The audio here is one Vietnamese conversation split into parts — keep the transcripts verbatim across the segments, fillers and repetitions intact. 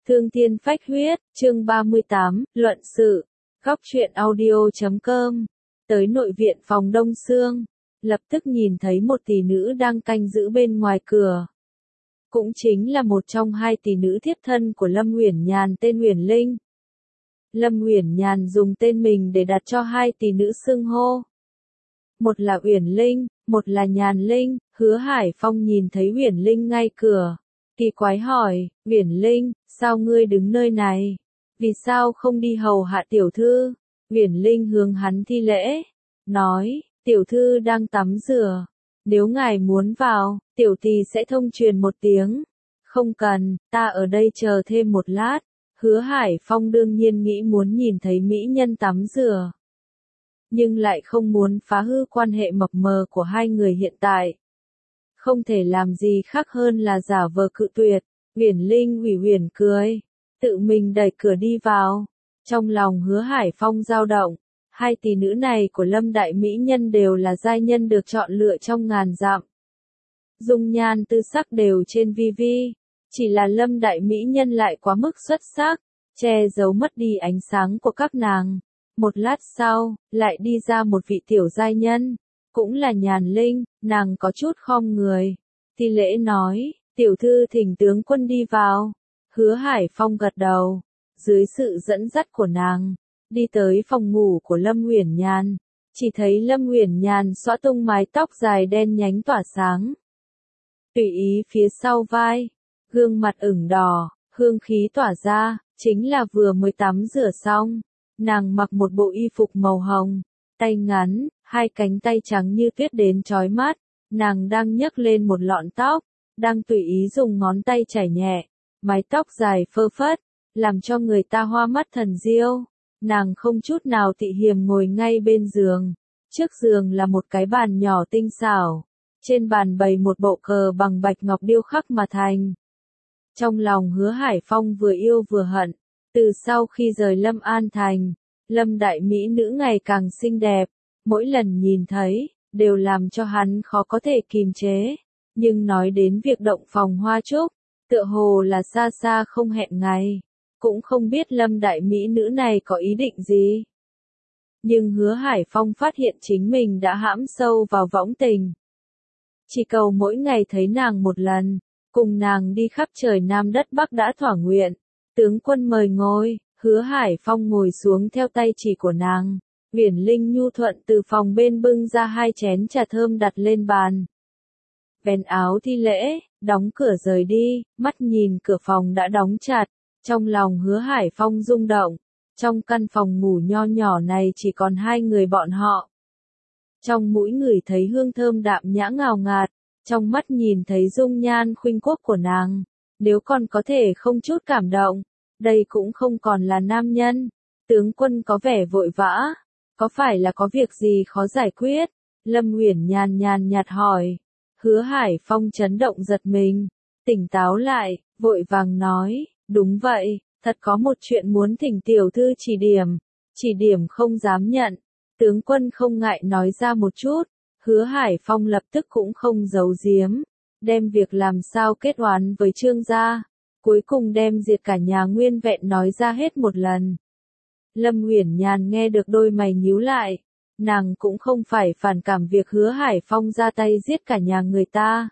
Thương thiên phách huyết, chương ba mươi tám, luận sự. Góc truyện audio chấm com. Tới nội viện phòng Đông Sương, lập tức nhìn thấy một tỷ nữ đang canh giữ bên ngoài cửa. Cũng chính là một trong hai tỷ nữ thiếp thân của Lâm Uyển Nhàn tên Uyển Linh. Lâm Uyển Nhàn dùng tên mình để đặt cho hai tỷ nữ xưng hô. Một là Uyển Linh, một là Nhàn Linh. Hứa Hải Phong nhìn thấy Uyển Linh ngay cửa, kỳ quái hỏi, Uyển Linh, sao ngươi đứng nơi này? Vì sao không đi hầu hạ tiểu thư? Uyển Linh hướng hắn thi lễ, nói, tiểu thư đang tắm rửa. Nếu ngài muốn vào, tiểu tỳ sẽ thông truyền một tiếng. Không cần, ta ở đây chờ thêm một lát. Hứa Hải Phong đương nhiên nghĩ muốn nhìn thấy mỹ nhân tắm rửa, nhưng lại không muốn phá hư quan hệ mập mờ của hai người hiện tại. Không thể làm gì khác hơn là giả vờ cự tuyệt. Uyển Linh ủy uyển cười, tự mình đẩy cửa đi vào. Trong lòng Hứa Hải Phong dao động, hai tỷ nữ này của Lâm đại mỹ nhân đều là giai nhân được chọn lựa trong ngàn dặm. Dung nhan tư sắc đều trên vi vi, chỉ là Lâm đại mỹ nhân lại quá mức xuất sắc, che giấu mất đi ánh sáng của các nàng. Một lát sau, lại đi ra một vị tiểu giai nhân, cũng là Nhàn Linh. Nàng có chút khom người, thi lễ nói, tiểu thư thỉnh tướng quân đi vào. Hứa Hải Phong gật đầu, dưới sự dẫn dắt của nàng, đi tới phòng ngủ của Lâm Uyển Nhàn. Chỉ thấy Lâm Uyển Nhàn xõa tung mái tóc dài đen nhánh tỏa sáng, tùy ý phía sau vai, gương mặt ửng đỏ, hương khí tỏa ra, chính là vừa mới tắm rửa xong. Nàng mặc một bộ y phục màu hồng, tay ngắn, hai cánh tay trắng như tuyết đến chói mắt. Nàng đang nhấc lên một lọn tóc, đang tùy ý dùng ngón tay chải nhẹ, mái tóc dài phơ phất, làm cho người ta hoa mắt thần diêu. Nàng không chút nào tị hiềm ngồi ngay bên giường. Trước giường là một cái bàn nhỏ tinh xảo, trên bàn bày một bộ cờ bằng bạch ngọc điêu khắc mà thành. Trong lòng Hứa Hải Phong vừa yêu vừa hận. Từ sau khi rời Lâm An Thành, Lâm đại mỹ nữ ngày càng xinh đẹp, mỗi lần nhìn thấy, đều làm cho hắn khó có thể kìm chế. Nhưng nói đến việc động phòng hoa trúc, tựa hồ là xa xa không hẹn ngày, cũng không biết Lâm đại mỹ nữ này có ý định gì. Nhưng Hứa Hải Phong phát hiện chính mình đã hãm sâu vào võng tình. Chỉ cầu mỗi ngày thấy nàng một lần, cùng nàng đi khắp trời Nam đất Bắc đã thỏa nguyện. Tướng quân mời ngồi. Hứa Hải Phong ngồi xuống theo tay chỉ của nàng. Uyển Linh nhu thuận từ phòng bên bưng ra hai chén trà thơm đặt lên bàn. Vén áo thi lễ, đóng cửa rời đi, mắt nhìn cửa phòng đã đóng chặt. Trong lòng Hứa Hải Phong rung động. Trong căn phòng ngủ nho nhỏ này chỉ còn hai người bọn họ. Trong mũi ngửi thấy hương thơm đạm nhã ngào ngạt, trong mắt nhìn thấy dung nhan khuynh quốc của nàng. Nếu còn có thể không chút cảm động, đây cũng không còn là nam nhân. Tướng quân có vẻ vội vã, có phải là có việc gì khó giải quyết? Lâm Uyển Nhàn nhàn nhạt hỏi. Hứa Hải Phong chấn động giật mình, tỉnh táo lại, vội vàng nói, đúng vậy, thật có một chuyện muốn thỉnh tiểu thư chỉ điểm. Chỉ điểm không dám nhận, tướng quân không ngại nói ra một chút. Hứa Hải Phong lập tức cũng không giấu giếm, đem việc làm sao kết oán với Trương gia, cuối cùng đem diệt cả nhà nguyên vẹn nói ra hết một lần. Lâm Uyển Nhàn nghe được đôi mày nhíu lại, nàng cũng không phải phản cảm việc Hứa Hải Phong ra tay giết cả nhà người ta.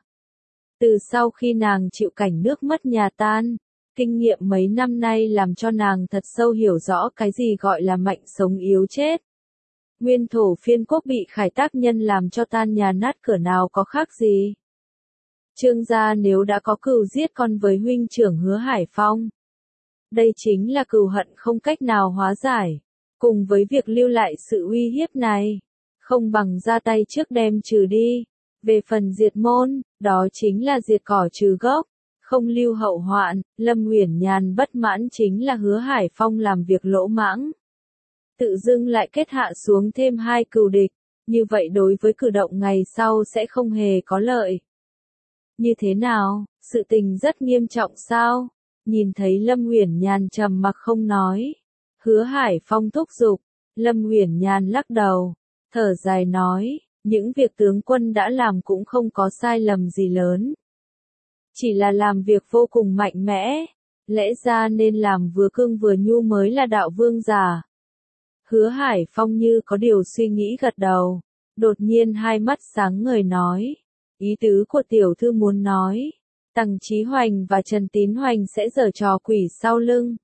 Từ sau khi nàng chịu cảnh nước mất nhà tan, kinh nghiệm mấy năm nay làm cho nàng thật sâu hiểu rõ cái gì gọi là mạnh sống yếu chết. Nguyên thổ phiên quốc bị Khải Tác nhân làm cho tan nhà nát cửa nào có khác gì. Trương gia nếu đã có cừu giết con với huynh trưởng Hứa Hải Phong, đây chính là cừu hận không cách nào hóa giải. Cùng với việc lưu lại sự uy hiếp này, không bằng ra tay trước đem trừ đi. Về phần diệt môn, đó chính là diệt cỏ trừ gốc, không lưu hậu hoạn. Lâm Uyển Nhàn bất mãn chính là Hứa Hải Phong làm việc lỗ mãng, tự dưng lại kết hạ xuống thêm hai cừu địch, như vậy đối với cử động ngày sau sẽ không hề có lợi. Như thế nào, sự tình rất nghiêm trọng sao? Nhìn thấy Lâm Uyển Nhàn trầm mặc không nói, Hứa Hải Phong thúc giục. Lâm Uyển Nhàn lắc đầu, thở dài nói, những việc tướng quân đã làm cũng không có sai lầm gì lớn, chỉ là làm việc vô cùng mạnh mẽ, Lẽ ra nên làm vừa cương vừa nhu mới là đạo vương giả. Hứa Hải Phong như có điều suy nghĩ gật đầu, đột nhiên hai mắt sáng ngời nói. Ý tứ của tiểu thư muốn nói, Tằng Chí Hoành và Trần Tín Hoành sẽ giở trò quỷ sau lưng.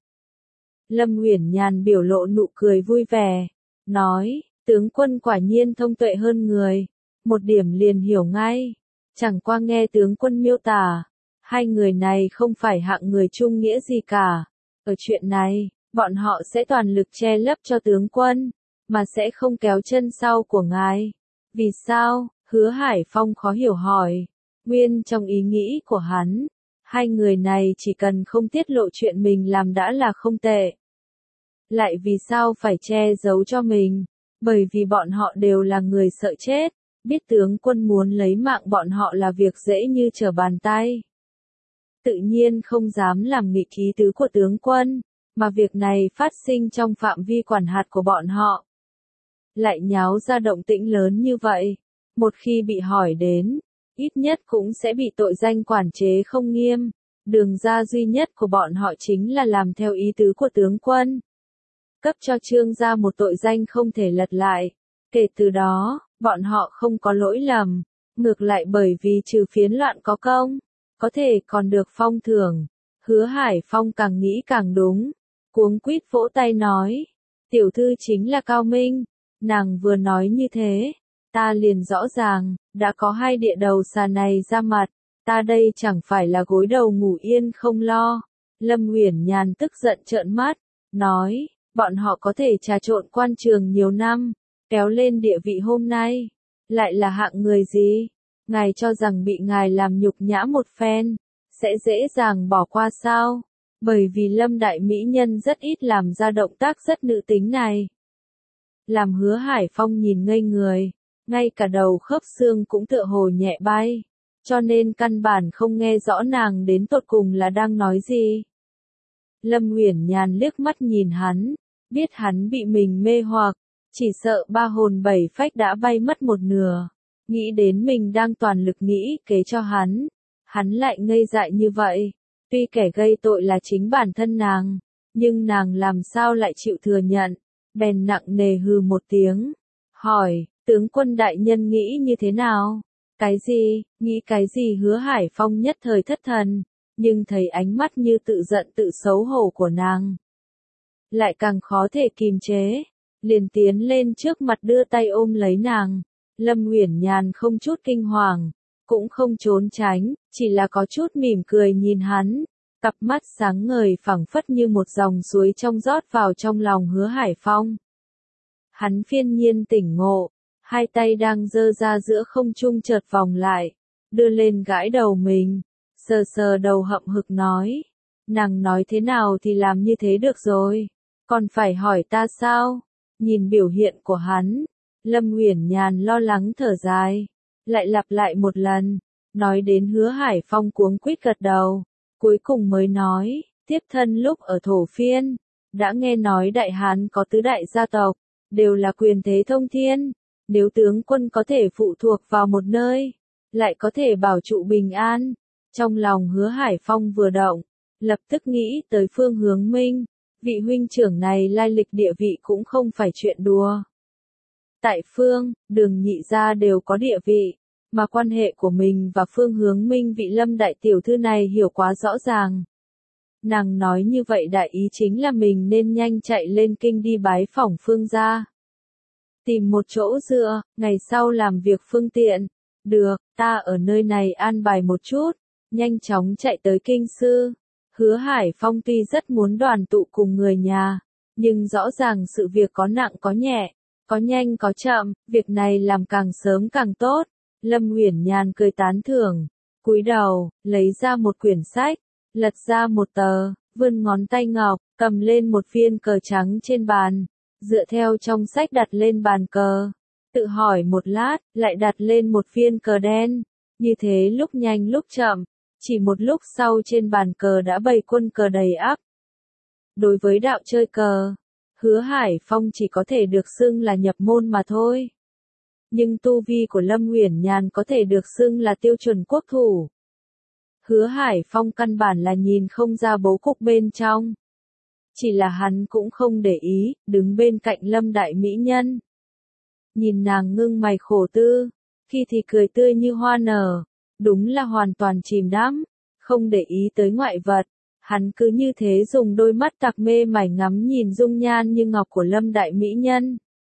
Lâm Uyển Nhàn biểu lộ nụ cười vui vẻ, nói, tướng quân quả nhiên thông tuệ hơn người, một điểm liền hiểu ngay, chẳng qua nghe tướng quân miêu tả, hai người này không phải hạng người trung nghĩa gì cả, ở chuyện này, bọn họ sẽ toàn lực che lấp cho tướng quân, mà sẽ không kéo chân sau của ngài. Vì sao? Hứa Hải Phong khó hiểu hỏi. Nguyên trong ý nghĩ của hắn, hai người này chỉ cần không tiết lộ chuyện mình làm đã là không tệ. Lại vì sao phải che giấu cho mình? Bởi vì bọn họ đều là người sợ chết, biết tướng quân muốn lấy mạng bọn họ là việc dễ như trở bàn tay. Tự nhiên không dám làm nghịch ý tứ của tướng quân, mà việc này phát sinh trong phạm vi quản hạt của bọn họ. Lại nháo ra động tĩnh lớn như vậy, một khi bị hỏi đến, ít nhất cũng sẽ bị tội danh quản chế không nghiêm, đường ra duy nhất của bọn họ chính là làm theo ý tứ của tướng quân. Cấp cho Trương gia một tội danh không thể lật lại, kể từ đó, bọn họ không có lỗi lầm, ngược lại bởi vì trừ phiến loạn có công, có thể còn được phong thưởng. Hứa Hải Phong càng nghĩ càng đúng, cuống quýt vỗ tay nói, tiểu thư chính là cao minh, nàng vừa nói như thế, ta liền rõ ràng, đã có hai địa đầu xà này ra mặt, ta đây chẳng phải là gối đầu ngủ yên không lo. Lâm Uyển Nhàn tức giận trợn mắt, nói, bọn họ có thể trà trộn quan trường nhiều năm, kéo lên địa vị hôm nay, lại là hạng người gì? Ngài cho rằng bị ngài làm nhục nhã một phen, sẽ dễ dàng bỏ qua sao? Bởi vì Lâm đại mỹ nhân rất ít làm ra động tác rất nữ tính này. Làm Hứa Hải Phong nhìn ngây người, ngay cả đầu khớp xương cũng tựa hồ nhẹ bay, cho nên căn bản không nghe rõ nàng đến tột cùng là đang nói gì. Lâm Uyển Nhàn liếc mắt nhìn hắn, biết hắn bị mình mê hoặc, chỉ sợ ba hồn bảy phách đã bay mất một nửa, nghĩ đến mình đang toàn lực nghĩ kế cho hắn, hắn lại ngây dại như vậy. Tuy kẻ gây tội là chính bản thân nàng, nhưng nàng làm sao lại chịu thừa nhận, bèn nặng nề hừ một tiếng, hỏi, tướng quân đại nhân nghĩ như thế nào? Cái gì, nghĩ cái gì? Hứa Hải Phong nhất thời thất thần, nhưng thấy ánh mắt như tự giận tự xấu hổ của nàng, lại càng khó thể kìm chế, liền tiến lên trước mặt đưa tay ôm lấy nàng. Lâm Uyển Nhàn không chút kinh hoàng, cũng không trốn tránh, chỉ là có chút mỉm cười nhìn hắn, cặp mắt sáng ngời phẳng phất như một dòng suối trong rót vào trong lòng Hứa Hải Phong. Hắn phiên nhiên tỉnh ngộ, hai tay đang giơ ra giữa không trung chợt vòng lại, đưa lên gãi đầu mình, sờ sờ đầu hậm hực nói, nàng nói thế nào thì làm như thế được rồi, còn phải hỏi ta sao? Nhìn biểu hiện của hắn, Lâm Uyển Nhàn lo lắng thở dài, lại lặp lại một lần, nói đến Hứa Hải Phong cuống quýt gật đầu, cuối cùng mới nói, tiếp thân lúc ở Thổ Phiên, đã nghe nói Đại Hán có tứ đại gia tộc, đều là quyền thế thông thiên, nếu tướng quân có thể phụ thuộc vào một nơi, lại có thể bảo trụ bình an. Trong lòng Hứa Hải Phong vừa động, lập tức nghĩ tới Phương Hướng Minh, vị huynh trưởng này lai lịch địa vị cũng không phải chuyện đùa. Tại Phương, Đường nhị gia đều có địa vị, mà quan hệ của mình và Phương Hướng Minh vị Lâm đại tiểu thư này hiểu quá rõ ràng. Nàng nói như vậy đại ý chính là mình nên nhanh chạy lên kinh đi bái phỏng Phương gia. Tìm một chỗ dựa, ngày sau làm việc phương tiện. Được, ta ở nơi này an bài một chút, nhanh chóng chạy tới kinh sư. Hứa Hải Phong tuy rất muốn đoàn tụ cùng người nhà, nhưng rõ ràng sự việc có nặng có nhẹ, có nhanh có chậm, việc này làm càng sớm càng tốt. Lâm Uyển Nhàn cười tán thưởng, cúi đầu, lấy ra một quyển sách, lật ra một tờ, vươn ngón tay ngọc, cầm lên một viên cờ trắng trên bàn, dựa theo trong sách đặt lên bàn cờ, tự hỏi một lát, lại đặt lên một viên cờ đen, như thế lúc nhanh lúc chậm, chỉ một lúc sau trên bàn cờ đã bày quân cờ đầy ắp. Đối với đạo chơi cờ, Hứa Hải Phong chỉ có thể được xưng là nhập môn mà thôi. Nhưng tu vi của Lâm Uyển Nhàn có thể được xưng là tiêu chuẩn quốc thủ. Hứa Hải Phong căn bản là nhìn không ra bố cục bên trong. Chỉ là hắn cũng không để ý, đứng bên cạnh Lâm Đại Mỹ Nhân. Nhìn nàng ngưng mày khổ tư, khi thì cười tươi như hoa nở, đúng là hoàn toàn chìm đắm, không để ý tới ngoại vật. Hắn cứ như thế dùng đôi mắt tặc mê mải ngắm nhìn dung nhan như ngọc của Lâm Đại Mỹ Nhân.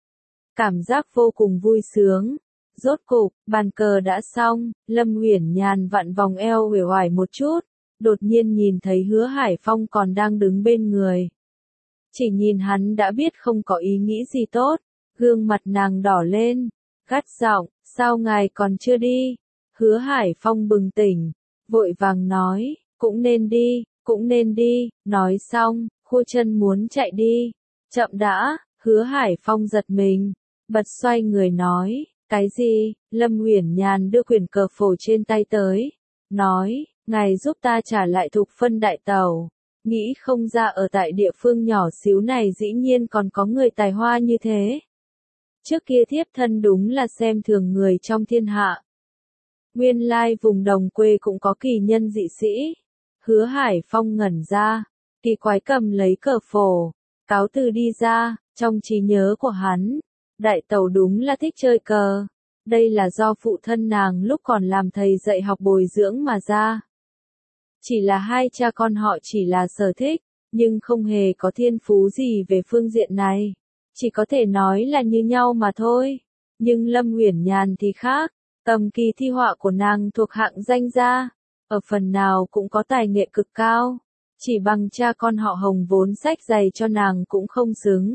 Cảm giác vô cùng vui sướng. Rốt cục, bàn cờ đã xong, Lâm Uyển Nhàn vặn vòng eo uể oải một chút, đột nhiên nhìn thấy Hứa Hải Phong còn đang đứng bên người. Chỉ nhìn hắn đã biết không có ý nghĩ gì tốt, gương mặt nàng đỏ lên, gắt giọng, sao ngài còn chưa đi? Hứa Hải Phong bừng tỉnh, vội vàng nói, cũng nên đi, cũng nên đi, nói xong, khua chân muốn chạy đi. Chậm đã, Hứa Hải Phong giật mình, bật xoay người nói, cái gì? Lâm Uyển Nhàn đưa quyển cờ phổ trên tay tới, nói, ngài giúp ta trả lại Thục Phân đại tàu. Nghĩ không ra ở tại địa phương nhỏ xíu này dĩ nhiên còn có người tài hoa như thế. Trước kia thiếp thân đúng là xem thường người trong thiên hạ. Nguyên lai vùng đồng quê cũng có kỳ nhân dị sĩ. Hứa Hải Phong ngẩn ra, kỳ quái cầm lấy cờ phổ, cáo từ đi ra, trong trí nhớ của hắn. Đại tẩu đúng là thích chơi cờ. Đây là do phụ thân nàng lúc còn làm thầy dạy học bồi dưỡng mà ra. Chỉ là hai cha con họ chỉ là sở thích, nhưng không hề có thiên phú gì về phương diện này. Chỉ có thể nói là như nhau mà thôi. Nhưng Lâm Uyển Nhàn thì khác, cầm kỳ thi họa của nàng thuộc hạng danh gia, ở phần nào cũng có tài nghệ cực cao. Chỉ bằng cha con họ Hồng vốn sách dày cho nàng cũng không xứng.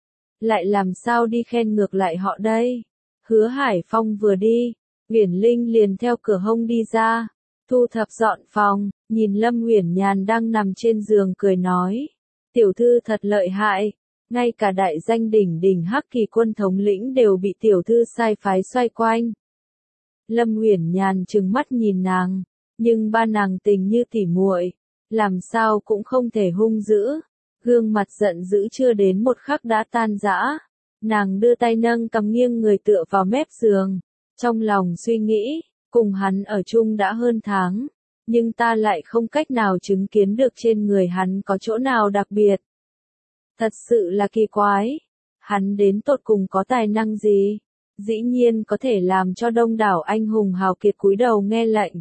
Lại làm sao đi khen ngược lại họ đây? Hứa Hải Phong vừa đi, Uyển Linh liền theo cửa hông đi ra, thu thập dọn phòng, nhìn Lâm Uyển Nhàn đang nằm trên giường cười nói, tiểu thư thật lợi hại, ngay cả đại danh đỉnh đỉnh Hắc Kỳ quân thống lĩnh đều bị tiểu thư sai phái xoay quanh. Lâm Uyển Nhàn trừng mắt nhìn nàng, nhưng ba nàng tình như tỉ muội, làm sao cũng không thể hung dữ. Gương mặt giận dữ chưa đến một khắc đã tan rã. Nàng đưa tay nâng cằm nghiêng người tựa vào mép giường. Trong lòng suy nghĩ, cùng hắn ở chung đã hơn tháng. Nhưng ta lại không cách nào chứng kiến được trên người hắn có chỗ nào đặc biệt. Thật sự là kỳ quái. Hắn đến tột cùng có tài năng gì? Dĩ nhiên có thể làm cho đông đảo anh hùng hào kiệt cúi đầu nghe lệnh.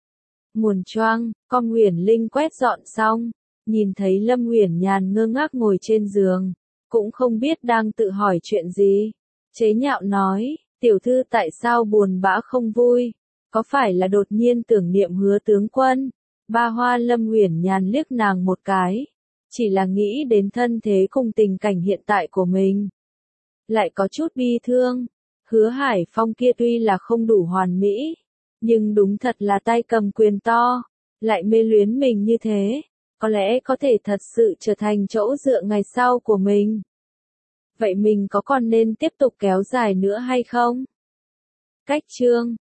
Nguồn choang, con Uyển Linh quét dọn xong. Nhìn thấy Lâm Uyển Nhàn ngơ ngác ngồi trên giường, cũng không biết đang tự hỏi chuyện gì. Chế nhạo nói, tiểu thư tại sao buồn bã không vui, có phải là đột nhiên tưởng niệm Hứa tướng quân? Ba Hoa Lâm Uyển Nhàn liếc nàng một cái, chỉ là nghĩ đến thân thế cùng tình cảnh hiện tại của mình. Lại có chút bi thương, Hứa Hải Phong kia tuy là không đủ hoàn mỹ, nhưng đúng thật là tay cầm quyền to, lại mê luyến mình như thế. Có lẽ có thể thật sự trở thành chỗ dựa ngày sau của mình. Vậy mình có còn nên tiếp tục kéo dài nữa hay không? Cách chương